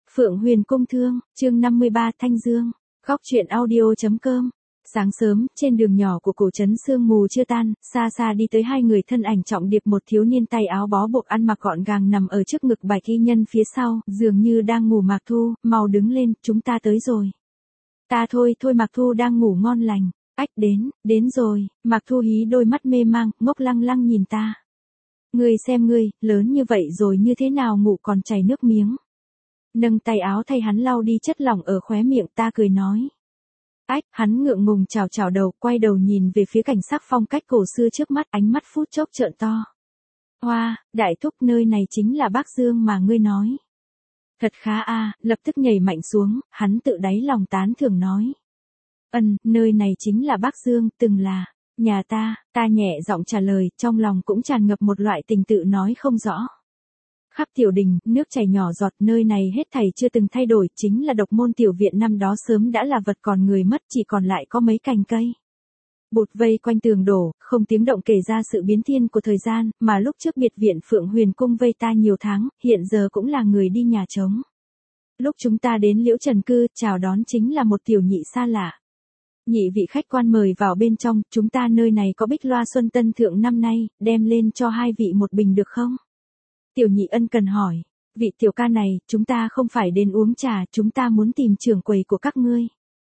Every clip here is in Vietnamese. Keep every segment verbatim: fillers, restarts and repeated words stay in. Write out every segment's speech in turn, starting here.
Phượng Huyền Cung Thương, chương năm mươi ba Thanh Dương, góc truyện audio.com. Sáng sớm, trên đường nhỏ của cổ trấn sương mù chưa tan, xa xa đi tới hai người thân ảnh trọng điệp, một thiếu niên tay áo bó buộc ăn mặc gọn gàng nằm ở trước ngực Bạch Y Nhân phía sau, dường như đang ngủ. Mạc Thu, mau đứng lên, chúng ta tới rồi. Ta thôi, thôi Mạc Thu đang ngủ ngon lành. Ách đến, đến rồi. Mạc Thu hí đôi mắt mê mang, ngốc lăng lăng nhìn ta. Ngươi xem ngươi, lớn như vậy rồi như thế nào ngủ còn chảy nước miếng. Nâng tay áo thay hắn lau đi chất lỏng ở khóe miệng, ta cười nói. Ách, hắn ngượng ngùng chào chào đầu, quay đầu nhìn về phía cảnh sắc phong cách cổ xưa trước mắt, ánh mắt phút chốc trợn to. Hoa, đại thúc, nơi này chính là Bắc Dương mà ngươi nói. Thật khá a, lập tức nhảy mạnh xuống, hắn tự đáy lòng tán thưởng nói. Ân, nơi này chính là Bắc Dương, từng là nhà ta. Ta nhẹ giọng trả lời, trong lòng cũng tràn ngập một loại tình tự nói không rõ. Khắp tiểu đình, nước chảy nhỏ giọt, nơi này hết thảy chưa từng thay đổi, chính là độc môn tiểu viện năm đó sớm đã là vật còn người mất, chỉ còn lại có mấy cành cây. Bụt vây quanh tường đổ, không tiếng động kể ra sự biến thiên của thời gian, mà lúc trước biệt viện Phượng Huyền Cung vây ta nhiều tháng, hiện giờ cũng là người đi nhà trống. Lúc chúng ta đến Liễu Trần Cư, chào đón chính là một tiểu nhị xa lạ. Nhị vị khách quan mời vào bên trong, chúng ta nơi này có bích loa xuân tân thượng năm nay, đem lên cho hai vị một bình được không? Tiểu nhị ân cần hỏi, vị tiểu ca này, chúng ta không phải đến uống trà, chúng ta muốn tìm trưởng quầy của các ngươi.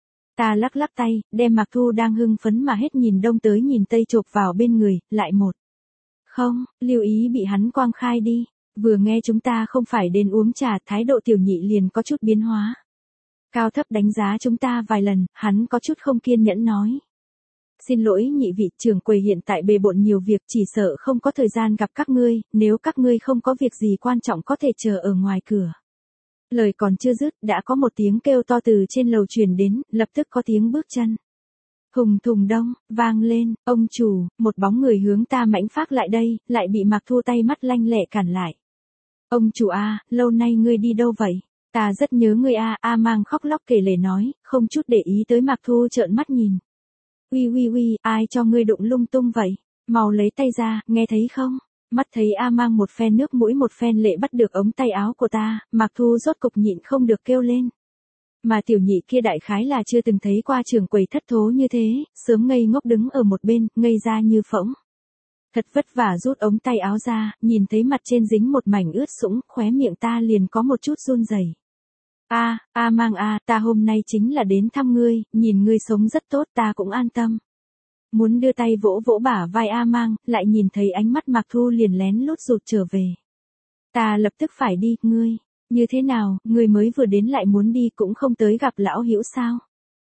Ta lắc lắc tay, đem Mạc Thu đang hưng phấn mà hết nhìn đông tới nhìn tây chộp vào bên người, lại một. Không, lưu ý bị hắn quang khai đi, vừa nghe chúng ta không phải đến uống trà, thái độ tiểu nhị liền có chút biến hóa. Cao thấp đánh giá chúng ta vài lần, hắn có chút không kiên nhẫn nói. Xin lỗi nhị vị, trưởng quầy hiện tại bề bộn nhiều việc, chỉ sợ không có thời gian gặp các ngươi, nếu các ngươi không có việc gì quan trọng có thể chờ ở ngoài cửa. Lời còn chưa dứt, đã có một tiếng kêu to từ trên lầu truyền đến, lập tức có tiếng bước chân. Hùng thùng đông, vang lên, ông chủ, một bóng người hướng ta mãnh phát lại đây, lại bị Mạc Thu tay mắt lanh lẹ cản lại. Ông chủ a, lâu nay ngươi đi đâu vậy? Ta rất nhớ ngươi a, a mang khóc lóc kể lể nói, không chút để ý tới Mạc Thu trợn mắt nhìn. Uy uy uy, ai cho ngươi đụng lung tung vậy? Mau lấy tay ra, nghe thấy không? Mắt thấy A mang một phen nước mũi một phen lệ bắt được ống tay áo của ta, Mạc Thu rốt cục nhịn không được kêu lên. Mà tiểu nhị kia đại khái là chưa từng thấy qua trưởng quầy thất thố như thế, sớm ngây ngốc đứng ở một bên, ngây ra như phỗng. Thật vất vả rút ống tay áo ra, nhìn thấy mặt trên dính một mảnh ướt sũng, khóe miệng ta liền có một chút run rẩy. A, A mang a, ta hôm nay chính là đến thăm ngươi, nhìn ngươi sống rất tốt ta cũng an tâm. Muốn đưa tay vỗ vỗ bả vai A mang, lại nhìn thấy ánh mắt Mạc Thu liền lén lút rụt trở về. Ta lập tức phải đi, ngươi, như thế nào, ngươi mới vừa đến lại muốn đi cũng không tới gặp lão hữu sao?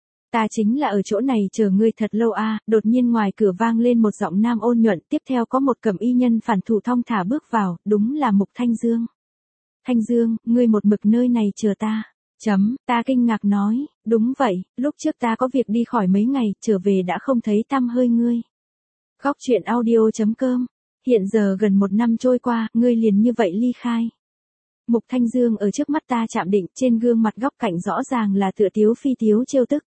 Ta chính là ở chỗ này chờ ngươi thật lâu a, đột nhiên ngoài cửa vang lên một giọng nam ôn nhuận, tiếp theo có một cẩm y nhân phản thủ thong thả bước vào, đúng là Mục Thanh Dương. Thanh Dương, ngươi một mực nơi này chờ ta. Chấm, ta kinh ngạc nói, đúng vậy, lúc trước ta có việc đi khỏi mấy ngày, trở về đã không thấy tăm hơi ngươi. Góc truyện audio.com, hiện giờ gần một năm trôi qua, ngươi liền như vậy ly khai. Mục Thanh Dương ở trước mắt ta chạm định, trên gương mặt góc cạnh rõ ràng là tựa tiếu phi tiếu trêu tức.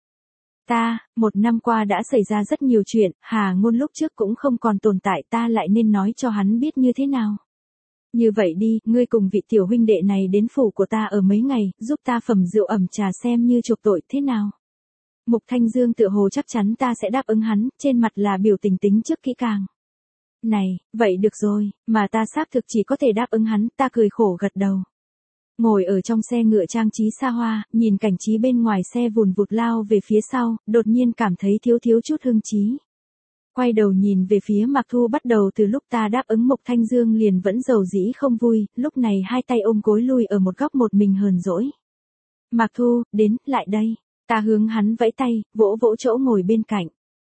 Ta, một năm qua đã xảy ra rất nhiều chuyện, Hà Ngôn lúc trước cũng không còn tồn tại, ta lại nên nói cho hắn biết như thế nào. Như vậy đi, ngươi cùng vị tiểu huynh đệ này đến phủ của ta ở mấy ngày, giúp ta phẩm rượu ẩm trà xem như chuộc tội thế nào. Mục Thanh Dương tựa hồ chắc chắn ta sẽ đáp ứng hắn, trên mặt là biểu tình tính trước kỹ càng. Này, vậy được rồi, mà ta xác thực chỉ có thể đáp ứng hắn, ta cười khổ gật đầu. Ngồi ở trong xe ngựa trang trí xa hoa, nhìn cảnh trí bên ngoài xe vùn vụt lao về phía sau, đột nhiên cảm thấy thiếu thiếu chút hưng trí. Quay đầu nhìn về phía Mạc Thu, bắt đầu từ lúc ta đáp ứng Mục Thanh Dương liền vẫn giàu dĩ không vui, lúc này hai tay ôm gối lui ở một góc một mình hờn dỗi. Mạc Thu, đến, lại đây. Ta hướng hắn vẫy tay, vỗ vỗ chỗ ngồi bên cạnh.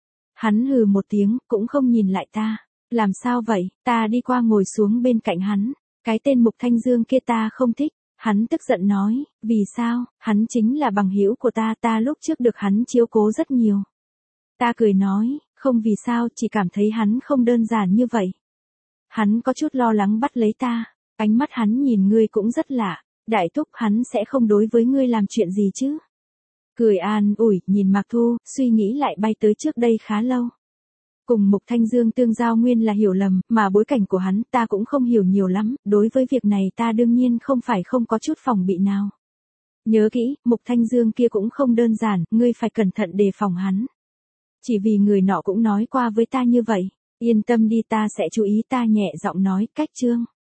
Hắn hừ một tiếng, cũng không nhìn lại ta. Làm sao vậy? Ta đi qua ngồi xuống bên cạnh hắn. Cái tên Mục Thanh Dương kia ta không thích. Hắn tức giận nói, vì sao? Hắn chính là bằng hữu của ta, ta lúc trước được hắn chiếu cố rất nhiều. Ta cười nói, không vì sao, chỉ cảm thấy hắn không đơn giản như vậy. Hắn có chút lo lắng bắt lấy ta, ánh mắt hắn nhìn ngươi cũng rất lạ, đại thúc hắn sẽ không đối với ngươi làm chuyện gì chứ. Cười an ủi, nhìn Mạc Thu, suy nghĩ lại bay tới trước đây khá lâu. Cùng Mục Thanh Dương tương giao nguyên là hiểu lầm, mà bối cảnh của hắn ta cũng không hiểu nhiều lắm, đối với việc này ta đương nhiên không phải không có chút phòng bị nào. Nhớ kỹ, Mục Thanh Dương kia cũng không đơn giản, ngươi phải cẩn thận đề phòng hắn. Chỉ vì người nọ cũng nói qua với ta như vậy. Yên tâm đi, ta sẽ chú ý, ta nhẹ giọng nói. Cách chương